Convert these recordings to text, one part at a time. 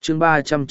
chương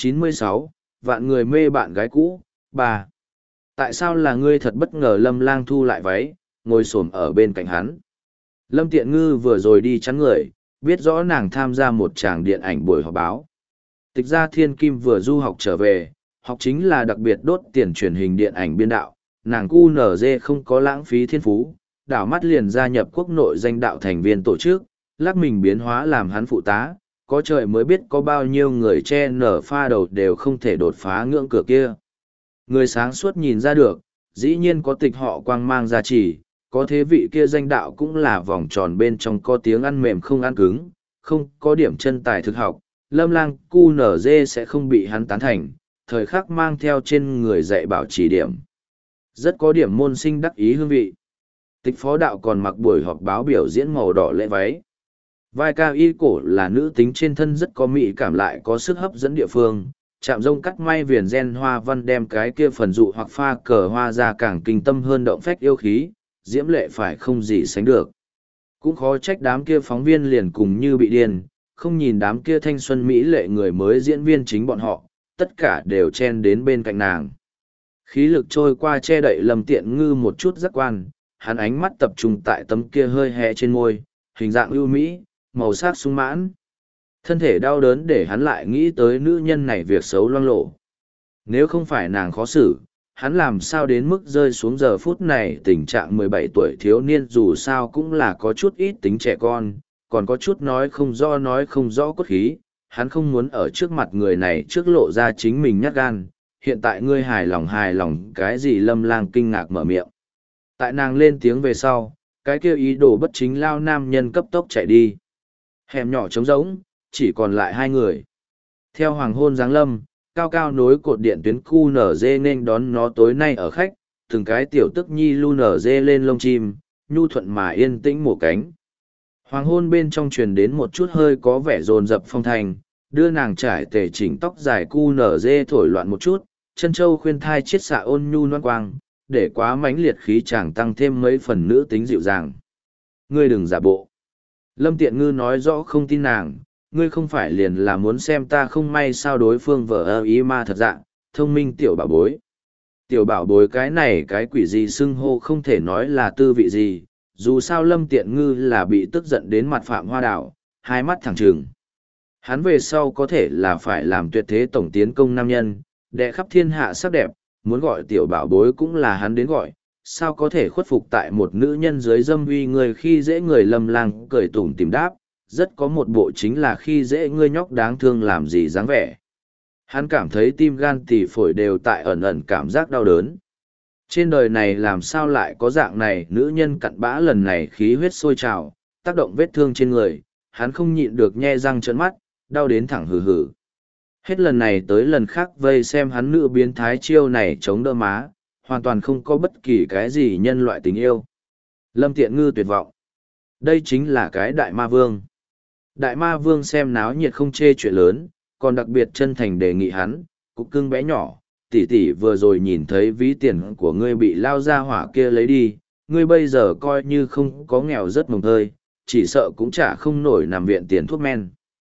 396, vạn người mê bạn gái cũ, 3. Tại sao là ngươi? Thật bất ngờ. Lâm Lang thu lại váy, ngồi xổm ở bên cạnh hắn. Lâm Tiện Ngư vừa rồi đi chắn người, biết rõ nàng tham gia một tràng điện ảnh buổi họp báo. Tịch Gia Thiên Kim vừa du học trở về, học chính là đặc biệt đốt tiền truyền hình điện ảnh biên đạo, nàng QNZ không có lãng phí thiên phú, đảo mắt liền gia nhập quốc nội danh đạo thành viên tổ chức, lắc mình biến hóa làm hắn phụ tá, có trời mới biết có bao nhiêu người che nở pha đầu đều không thể đột phá ngưỡng cửa kia. Người sáng suốt nhìn ra được, dĩ nhiên có tịch họ quang mang gia trì, có thế vị kia danh đạo cũng là vòng tròn bên trong có tiếng ăn mềm không ăn cứng, không có điểm chân tài thực học, Lâm Lang QNZ sẽ không bị hắn tán thành, thời khắc mang theo trên người dạy bảo chỉ điểm. Rất có điểm môn sinh đắc ý hương vị. Tịch phó đạo còn mặc buổi họp báo biểu diễn màu đỏ lễ váy. Vai cao y cổ là nữ tính trên thân rất có mỹ cảm lại có sức hấp dẫn địa phương, chạm rông cắt may viền gen hoa văn đem cái kia phần dụ hoặc pha cờ hoa ra càng kinh tâm hơn động phách yêu khí, diễm lệ phải không gì sánh được. Cũng khó trách đám kia phóng viên liền cùng như bị điên, không nhìn đám kia thanh xuân mỹ lệ người mới diễn viên chính bọn họ, tất cả đều chen đến bên cạnh nàng. Khí lực trôi qua che đậy Lâm Tiện Ngư một chút giác quan, hắn ánh mắt tập trung tại tấm kia hơi hé trên môi, hình dạng ưu mỹ, màu sắc sung mãn. Thân thể đau đớn để hắn lại nghĩ tới nữ nhân này việc xấu loang lộ. Nếu không phải nàng khó xử, hắn làm sao đến mức rơi xuống giờ phút này tình trạng 17 tuổi thiếu niên dù sao cũng là có chút ít tính trẻ con, còn có chút nói không rõ cốt khí, hắn không muốn ở trước mặt người này trước lộ ra chính mình nhát gan, hiện tại ngươi hài lòng cái gì? Lâm Lang kinh ngạc mở miệng. Tại nàng lên tiếng về sau, cái kia ý đồ bất chính lao nam nhân cấp tốc chạy đi. Hẻm nhỏ trống rỗng, chỉ còn lại hai người. Theo hoàng hôn giáng lâm, cao cao nối cột điện tuyến QNZ nên đón nó tối nay ở khách, từng cái tiểu tức nhi lu nở dê lên lông chim, nhu thuận mà yên tĩnh mổ cánh. Hoàng hôn bên trong truyền đến một chút hơi có vẻ rồn rập phong thành, đưa nàng trải tề chỉnh tóc dài QNZ thổi loạn một chút, chân châu khuyên thai chiết xạ ôn nhu loan quang, để quá mãnh liệt khí chàng tăng thêm mấy phần nữ tính dịu dàng. Ngươi đừng giả bộ. Lâm Tiện Ngư nói rõ không tin nàng, ngươi không phải liền là muốn xem ta không may sao? Đối phương vợ ơ ý ma thật dạng, thông minh tiểu bảo bối. Tiểu bảo bối cái này cái quỷ gì xưng hô không thể nói là tư vị gì, dù sao Lâm Tiện Ngư là bị tức giận đến mặt Phạm Hoa Đảo, hai mắt thẳng trừng. Hắn về sau có thể là phải làm tuyệt thế tổng tiến công nam nhân, đệ khắp thiên hạ sắc đẹp, muốn gọi tiểu bảo bối cũng là hắn đến gọi, sao có thể khuất phục tại một nữ nhân dưới dâm uy người khi dễ người? Lâm Lang cười tủm tìm đáp, rất có một bộ chính là khi dễ ngươi nhóc đáng thương làm gì dáng vẻ. Hắn cảm thấy tim gan tỳ phổi đều tại ẩn ẩn cảm giác đau đớn. Trên đời này làm sao lại có dạng này nữ nhân cặn bã? Lần này khí huyết sôi trào, tác động vết thương trên người, hắn không nhịn được nhe răng trợn mắt, đau đến thẳng hừ hừ. Hết lần này tới lần khác vây xem hắn nữ biến thái chiêu này chống đỡ má, hoàn toàn không có bất kỳ cái gì nhân loại tình yêu. Lâm Tiện Ngư tuyệt vọng. Đây chính là cái đại ma vương. Đại ma vương xem náo nhiệt không chê chuyện lớn, còn đặc biệt chân thành đề nghị hắn, cục cưng bé nhỏ, tỷ tỷ vừa rồi nhìn thấy ví tiền của ngươi bị lao ra hỏa kia lấy đi, ngươi bây giờ coi như không có nghèo rất mồng tơi, chỉ sợ cũng chả không nổi nằm viện tiền thuốc men.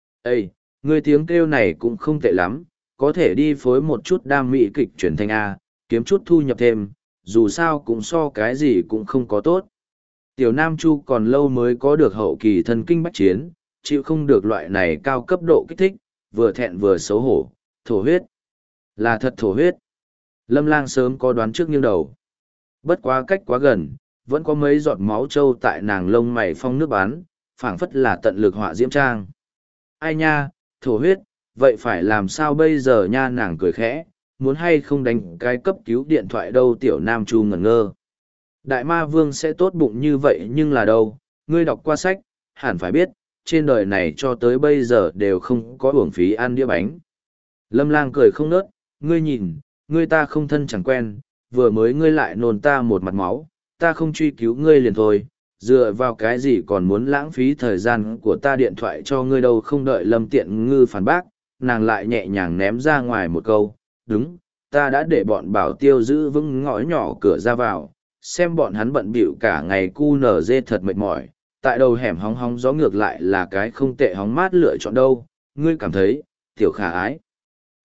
Ê, ngươi tiếng kêu này cũng không tệ lắm, có thể đi phối một chút đam mỹ kịch truyền thanh A, kiếm chút thu nhập thêm, dù sao cũng so cái gì cũng không có tốt. Tiểu Nam Chu còn lâu mới có được hậu kỳ thần kinh bách chiến, chịu không được loại này cao cấp độ kích thích, vừa thẹn vừa xấu hổ, thổ huyết. Là thật thổ huyết. Lâm Lang sớm có đoán trước nghiêng đầu. Bất quá cách quá gần, vẫn có mấy giọt máu trâu tại nàng lông mày phong nước bắn, phảng phất là tận lực họa diễm trang. Ai nha, thổ huyết, vậy phải làm sao bây giờ nha? Nàng cười khẽ, muốn hay không đánh cái cấp cứu điện thoại đâu? Tiểu Nam Chu ngẩn ngơ. Đại ma vương sẽ tốt bụng như vậy nhưng là đâu, ngươi đọc qua sách, hẳn phải biết, trên đời này cho tới bây giờ đều không có uổng phí ăn đĩa bánh. Lâm Lang cười không nớt, ngươi nhìn, ngươi ta không thân chẳng quen, vừa mới ngươi lại nôn ta một mặt máu, ta không truy cứu ngươi liền thôi, dựa vào cái gì còn muốn lãng phí thời gian của ta? Điện thoại cho ngươi đâu? Không đợi Lâm Tiện Ngư phản bác, nàng lại nhẹ nhàng ném ra ngoài một câu, đúng, ta đã để bọn bảo tiêu giữ vững ngõ nhỏ cửa ra vào, xem bọn hắn bận bịu cả ngày QNZ thật mệt mỏi, tại đầu hẻm hóng hóng gió ngược lại là cái không tệ hóng mát lựa chọn đâu, ngươi cảm thấy, tiểu khả ái,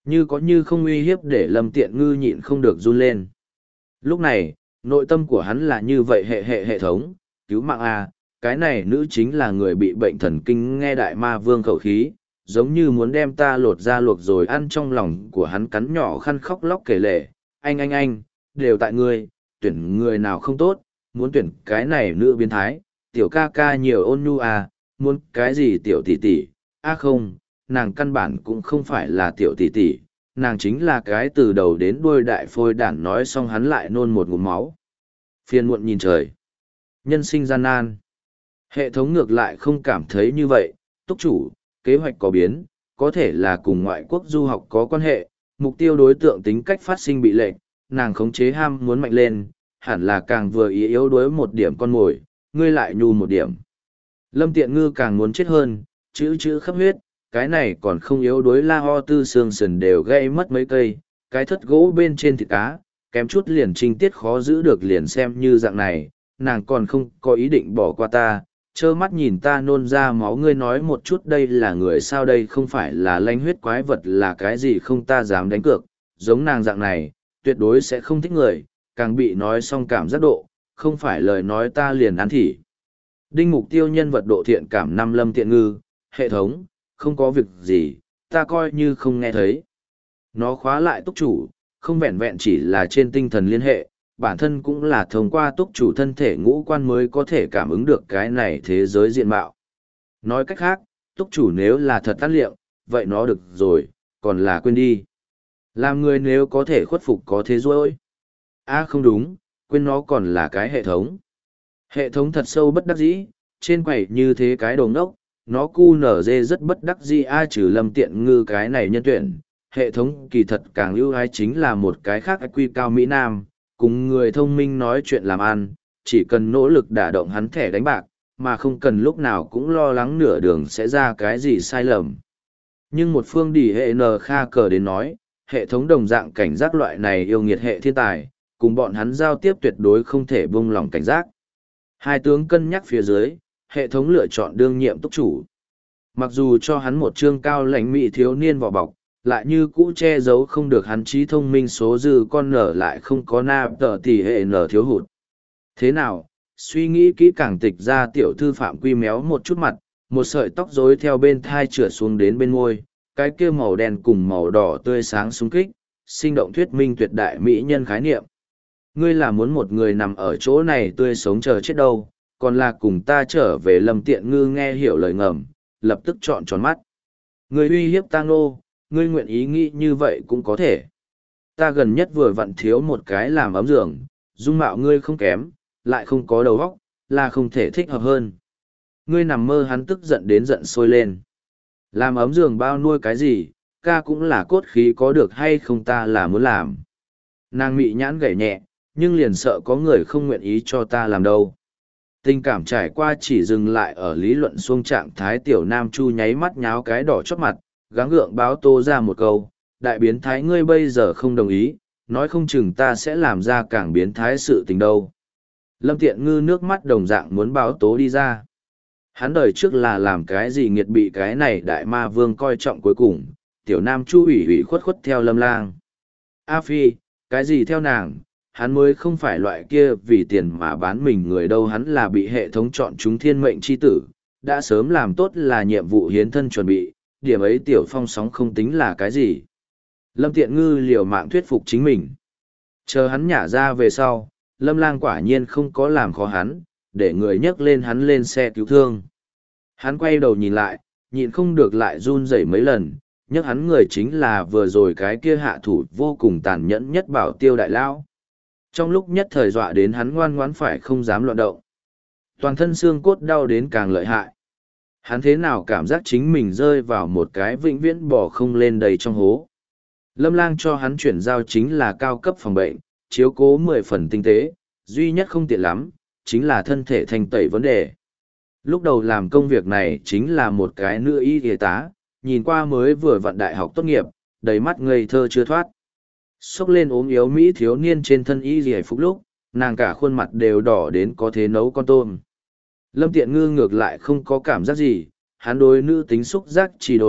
Như có như không uy hiếp để Lâm Tiện Ngư nhịn không được run lên. Lúc này, nội tâm của hắn là như vậy hệ thống, cứu mạng A, cái này nữ chính là người bị bệnh thần kinh nghe đại ma vương khẩu khí, giống như muốn đem ta lột ra luộc rồi ăn. Trong lòng của hắn cắn nhỏ khăn khóc lóc kể lể, anh, đều tại ngươi, tuyển người nào không tốt, muốn tuyển cái này nữ biến thái, tiểu ca ca nhiều ôn nhu à, muốn cái gì tiểu tỷ tỷ, không, nàng căn bản cũng không phải là tiểu tỷ tỷ, nàng chính là cái từ đầu đến đuôi đại phôi đản. Nói xong hắn lại nôn một ngụm máu. Phiền muộn nhìn trời, nhân sinh gian nan. Hệ thống ngược lại không cảm thấy như vậy, túc chủ, kế hoạch có biến, có thể là cùng ngoại quốc du học có quan hệ, mục tiêu đối tượng tính cách phát sinh bị lệch, nàng khống chế ham muốn mạnh lên, hẳn là càng vừa ý yếu đuối một điểm con mồi, ngươi lại nhu một điểm. Lâm Tiện Ngư càng muốn chết hơn, chữ khắp huyết, cái này còn không yếu đuối la ho tư xương sườn đều gây mất mấy cây, cái thất gỗ bên trên thịt cá, kém chút liền trinh tiết khó giữ được. Liền xem như dạng này, nàng còn không có ý định bỏ qua ta, trơ mắt nhìn ta nôn ra máu. Ngươi nói một chút, đây là người sao? Đây không phải là lanh huyết quái vật là cái gì không? Ta dám đánh cược, giống nàng dạng này, tuyệt đối sẽ không thích người, càng bị nói xong cảm giác độ, không phải lời nói ta liền ăn thỉ. Đinh mục tiêu nhân vật độ thiện cảm 5. Lâm Tiện Ngư, hệ thống, không có việc gì, ta coi như không nghe thấy. Nó khóa lại túc chủ, không vẹn vẹn chỉ là trên tinh thần liên hệ, bản thân cũng là thông qua túc chủ thân thể ngũ quan mới có thể cảm ứng được cái này thế giới diện mạo. Nói cách khác, túc chủ nếu là thật tắt liệng, vậy nó được rồi, còn là quên đi. Làm người nếu có thể khuất phục có thế rồi. Không đúng, quên nó còn là cái hệ thống. Hệ thống thật sâu bất đắc dĩ, trên quầy như thế cái đồ ngốc, nó cu nở dê rất bất đắc dĩ. Trừ Lâm Tiện Ngư cái này nhân tuyển, hệ thống kỳ thật càng ưu ái chính là một cái khác IQ cao Mỹ Nam, cùng người thông minh nói chuyện làm ăn, chỉ cần nỗ lực đả động hắn thẻ đánh bạc, mà không cần lúc nào cũng lo lắng nửa đường sẽ ra cái gì sai lầm. Nhưng một phương đỉ hệ N Kha cờ đến nói, hệ thống đồng dạng cảnh giác loại này yêu nghiệt hệ thiên tài, cùng bọn hắn giao tiếp tuyệt đối không thể buông lỏng cảnh giác. Hai tướng cân nhắc phía dưới, hệ thống lựa chọn đương nhiệm túc chủ. Mặc dù cho hắn một chương cao lãnh mỹ thiếu niên vỏ bọc, lại như cũ che giấu không được hắn trí thông minh số dư con nở lại không có na tờ tỷ hệ nở thiếu hụt. Thế nào, suy nghĩ kỹ càng tịch ra tiểu thư phạm quy méo một chút mặt, một sợi tóc rối theo bên thai trượt xuống đến bên môi, cái kia màu đen cùng màu đỏ tươi sáng xung kích, sinh động thuyết minh tuyệt đại mỹ nhân khái niệm. Ngươi là muốn một người nằm ở chỗ này tươi sống chờ chết đâu, còn là cùng ta trở về? Lâm Tiện Ngư nghe hiểu lời ngầm, lập tức trọn tròn mắt. Ngươi uy hiếp ta Ngô, ngươi nguyện ý nghĩ như vậy cũng có thể. Ta gần nhất vừa vặn thiếu một cái làm ấm giường, dung mạo ngươi không kém, lại không có đầu óc, là không thể thích hợp hơn. Ngươi nằm mơ. Hắn tức giận đến giận sôi lên. Làm ấm giường bao nuôi cái gì, ca cũng là cốt khí, có được hay không ta là muốn làm. Nàng mị nhãn gảy nhẹ, nhưng liền sợ có người không nguyện ý cho ta làm đâu. Tình cảm trải qua chỉ dừng lại ở lý luận xuông trạng thái. Tiểu Nam Chu nháy mắt nháo cái đỏ chót mặt, gắng gượng báo tô ra một câu, đại biến thái ngươi bây giờ không đồng ý, nói không chừng ta sẽ làm ra càng biến thái sự tình đâu. Lâm Tiện Ngư nước mắt đồng dạng muốn báo tố đi ra. Hắn đời trước là làm cái gì nghiệt bị cái này đại ma vương coi trọng cuối cùng, Tiểu Nam Chu ủy khuất theo Lâm Lang. A Phi, cái gì theo nàng, hắn mới không phải loại kia vì tiền mà bán mình người đâu. Hắn là bị hệ thống chọn chúng thiên mệnh chi tử, đã sớm làm tốt là nhiệm vụ hiến thân chuẩn bị, điểm ấy Tiểu Phong sóng không tính là cái gì. Lâm Tiện Ngư liều mạng thuyết phục chính mình. Chờ hắn nhả ra về sau, Lâm Lang quả nhiên không có làm khó hắn, để người nhấc lên hắn lên xe cứu thương. Hắn quay đầu nhìn lại, nhịn không được lại run rẩy mấy lần, nhấc hắn người chính là vừa rồi cái kia hạ thủ vô cùng tàn nhẫn nhất Bảo Tiêu đại lão. Trong lúc nhất thời dọa đến hắn ngoan ngoãn phải không dám loạn động. Toàn thân xương cốt đau đến càng lợi hại. Hắn thế nào cảm giác chính mình rơi vào một cái vĩnh viễn bỏ không lên đầy trong hố. Lâm Lang cho hắn chuyển giao chính là cao cấp phòng bệnh, chiếu cố 10 phần tinh tế, duy nhất không tiện lắm, chính là thân thể thanh tẩy vấn đề. Lúc đầu làm công việc này chính là một cái nữ y y tá, nhìn qua mới vừa vặn đại học tốt nghiệp, đầy mắt ngây thơ chưa thoát. Xốc lên ốm yếu Mỹ thiếu niên trên thân y y phục lúc, nàng cả khuôn mặt đều đỏ đến có thể nấu con tôm. Lâm Tiện Ngư ngược lại không có cảm giác gì, hắn đối nữ tính xúc giác trì độn,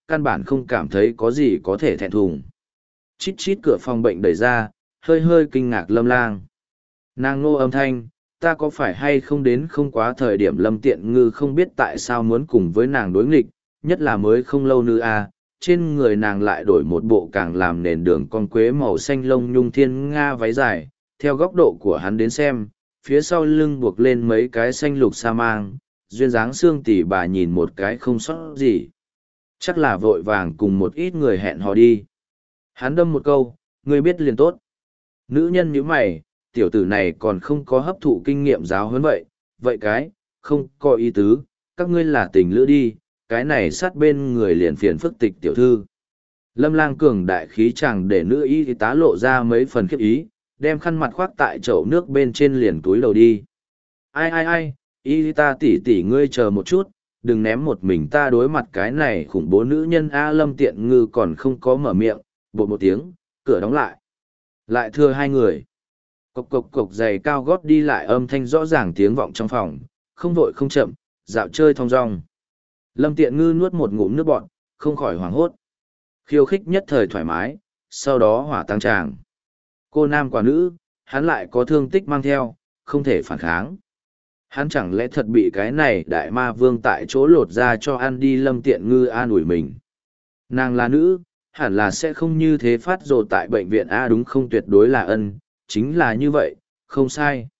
căn bản không cảm thấy có gì có thể thẹn thùng. Chít chít cửa phòng bệnh đẩy ra, hơi hơi kinh ngạc Lâm Lang. Nàng nô âm thanh, ta có phải hay không đến không quá thời điểm Lâm Tiện Ngư không biết tại sao muốn cùng với nàng đối nghịch, nhất là mới không lâu nữa trên người nàng lại đổi một bộ càng làm nền đường con quế màu xanh lông nhung thiên nga váy dài, theo góc độ của hắn đến xem, phía sau lưng buộc lên mấy cái xanh lục sa mang, duyên dáng xương tỉ bà nhìn một cái không sót gì. Chắc là vội vàng cùng một ít người hẹn hò đi. Hắn đâm một câu, ngươi biết liền tốt. Nữ nhân như mày, tiểu tử này còn không có hấp thụ kinh nghiệm giáo huấn vậy, vậy cái, không có ý tứ, các ngươi là tình lữ đi, cái này sát bên người liền phiền phức Tịch tiểu thư. Lâm Lang cường đại khí chẳng để nữ y tá lộ ra mấy phần khiếp ý, đem khăn mặt khoác tại chậu nước bên trên liền túi đầu đi. Ai, y ta tỷ tỷ ngươi chờ một chút, đừng ném một mình ta đối mặt cái này khủng bố nữ nhân A. Lâm Tiện Ngư còn không có mở miệng, bột một tiếng, cửa đóng lại. Lại thưa hai người. Cộc cộc cộc giày cao gót đi lại âm thanh rõ ràng tiếng vọng trong phòng, không vội không chậm, dạo chơi thong dong. Lâm Tiện Ngư nuốt một ngụm nước bọt, không khỏi hoảng hốt. Khiêu khích nhất thời thoải mái, sau đó hỏa tăng tràng. Cô nam quả nữ, hắn lại có thương tích mang theo, không thể phản kháng. Hắn chẳng lẽ thật bị cái này đại ma vương tại chỗ lột ra cho ăn đi. Lâm Tiện Ngư an ủi mình. Nàng là nữ, hẳn là sẽ không như thế phát rồ tại bệnh viện A đúng không, tuyệt đối là ân, chính là như vậy, không sai.